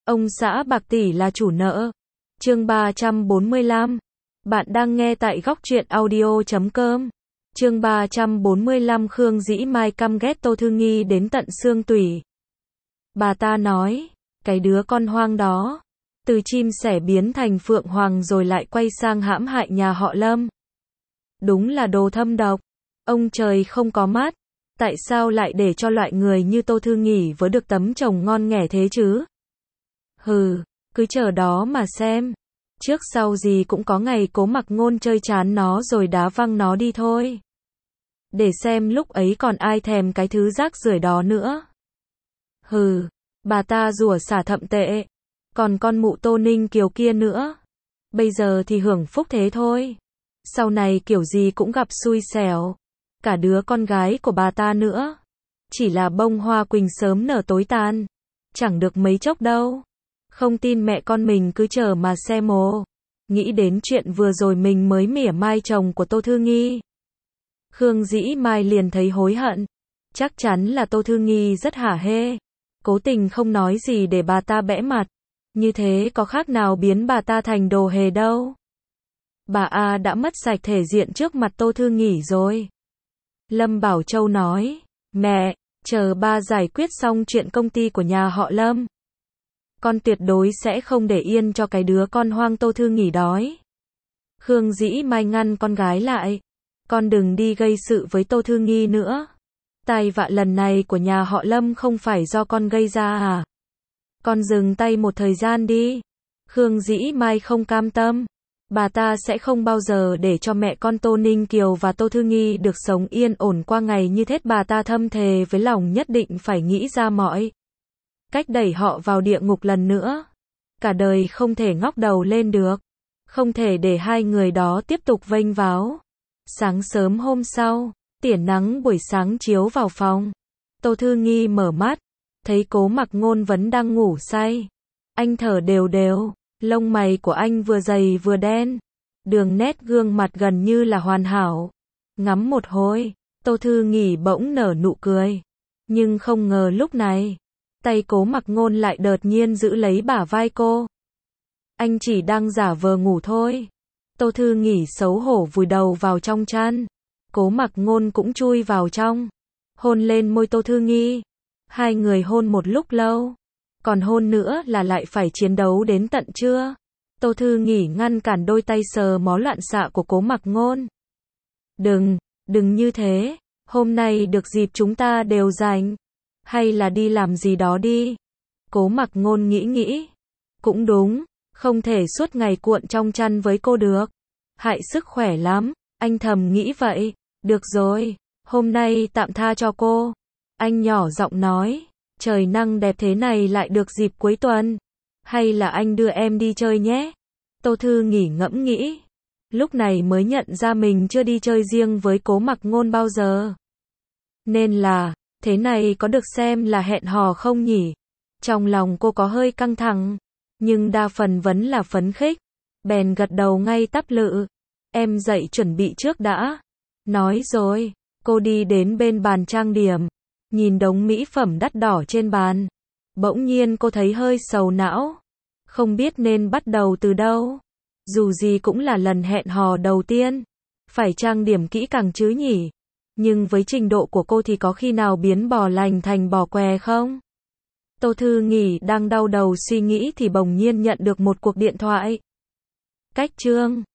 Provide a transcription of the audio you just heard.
Ông xã bạc tỷ là chủ nợ. Chương 345. Bạn đang nghe tại góc truyện audio.com. Chương 345. Khương Dĩ Mai căm ghét Tô Thư Nghi đến tận xương tủy. Bà ta nói, cái đứa con hoang đó, từ chim sẻ biến thành phượng hoàng rồi lại quay sang hãm hại nhà họ Lâm. Đúng là đồ thâm độc. Ông trời không có mắt, tại sao lại để cho loại người như Tô Thư Nghi với được tấm chồng ngon nghẻ thế chứ? Hừ, cứ chờ đó mà xem. Trước sau gì cũng có ngày Cố Mặc Ngôn chơi chán nó rồi đá văng nó đi thôi. Để xem lúc ấy còn ai thèm cái thứ rác rưởi đó nữa. Hừ, bà ta rủa xả thậm tệ. Còn con mụ Tô Ninh Kiều kia nữa. Bây giờ thì hưởng phúc thế thôi. Sau này kiểu gì cũng gặp xui xẻo. Cả đứa con gái của bà ta nữa. Chỉ là bông hoa quỳnh sớm nở tối tàn. Chẳng được mấy chốc đâu. Không tin mẹ con mình cứ chờ mà xem ồ. Nghĩ đến chuyện vừa rồi mình mới mỉa mai chồng của Tô Thư Nghi. Khương Dĩ Mai liền thấy hối hận. Chắc chắn là Tô Thư Nghi rất hả hê. Cố tình không nói gì để bà ta bẽ mặt. Như thế có khác nào biến bà ta thành đồ hề đâu. Bà A đã mất sạch thể diện trước mặt Tô Thư Nghi rồi. Lâm Bảo Châu nói, mẹ, chờ ba giải quyết xong chuyện công ty của nhà họ Lâm. Con tuyệt đối sẽ không để yên cho cái đứa con hoang Tô Thư Nghi đói. Khương Dĩ Mai ngăn con gái lại. Con đừng đi gây sự với Tô Thư Nghi nữa. Tai vạ lần này của nhà họ Lâm không phải do con gây ra à? Con dừng tay một thời gian đi. Khương Dĩ Mai không cam tâm. Bà ta sẽ không bao giờ để cho mẹ con Tô Ninh Kiều và Tô Thư Nghi được sống yên ổn qua ngày như thế. Bà ta thâm thề với lòng nhất định phải nghĩ ra mọi cách đẩy họ vào địa ngục lần nữa. Cả đời không thể ngóc đầu lên được. Không thể để hai người đó tiếp tục vênh váo. Sáng sớm hôm sau, tia nắng buổi sáng chiếu vào phòng. Tô Thư Nghi mở mắt, thấy Cố Mặc Ngôn vẫn đang ngủ say. Anh thở đều đều, lông mày của anh vừa dày vừa đen. Đường nét gương mặt gần như là hoàn hảo. Ngắm một hồi, Tô Thư Nghi bỗng nở nụ cười. Nhưng không ngờ lúc này, tay Cố Mặc Ngôn lại đột nhiên giữ lấy bả vai cô. Anh chỉ đang giả vờ ngủ thôi. Tô Thư Nghi xấu hổ vùi đầu vào trong chăn. Cố Mặc Ngôn cũng chui vào trong. Hôn lên môi Tô Thư Nghi. Hai người hôn một lúc lâu. Còn hôn nữa là lại phải chiến đấu đến tận trưa. Tô Thư Nghi ngăn cản đôi tay sờ mó loạn xạ của Cố Mặc Ngôn. Đừng như thế. Hôm nay được dịp chúng ta đều rảnh. Hay là đi làm gì đó đi. Cố Mặc Ngôn nghĩ. Cũng đúng. Không thể suốt ngày cuộn trong chăn với cô được. Hại sức khỏe lắm. Anh thầm nghĩ vậy. Được rồi. Hôm nay tạm tha cho cô. Anh nhỏ giọng nói. Trời nắng đẹp thế này lại được dịp cuối tuần. Hay là anh đưa em đi chơi nhé. Tô Thư Nghi ngẫm nghĩ. Lúc này mới nhận ra mình chưa đi chơi riêng với Cố Mặc Ngôn bao giờ. Nên là, thế này có được xem là hẹn hò không nhỉ? Trong lòng cô có hơi căng thẳng. Nhưng đa phần vẫn là phấn khích. Bèn gật đầu ngay tắp lự. Em dậy chuẩn bị trước đã. Nói rồi, cô đi đến bên bàn trang điểm. Nhìn đống mỹ phẩm đắt đỏ trên bàn. Bỗng nhiên cô thấy hơi sầu não. Không biết nên bắt đầu từ đâu. Dù gì cũng là lần hẹn hò đầu tiên. Phải trang điểm kỹ càng chứ nhỉ. Nhưng với trình độ của cô thì có khi nào biến bò lành thành bò què không? Tô Thư Nghi đang đau đầu suy nghĩ thì bỗng nhiên nhận được một cuộc điện thoại. Cách Trương.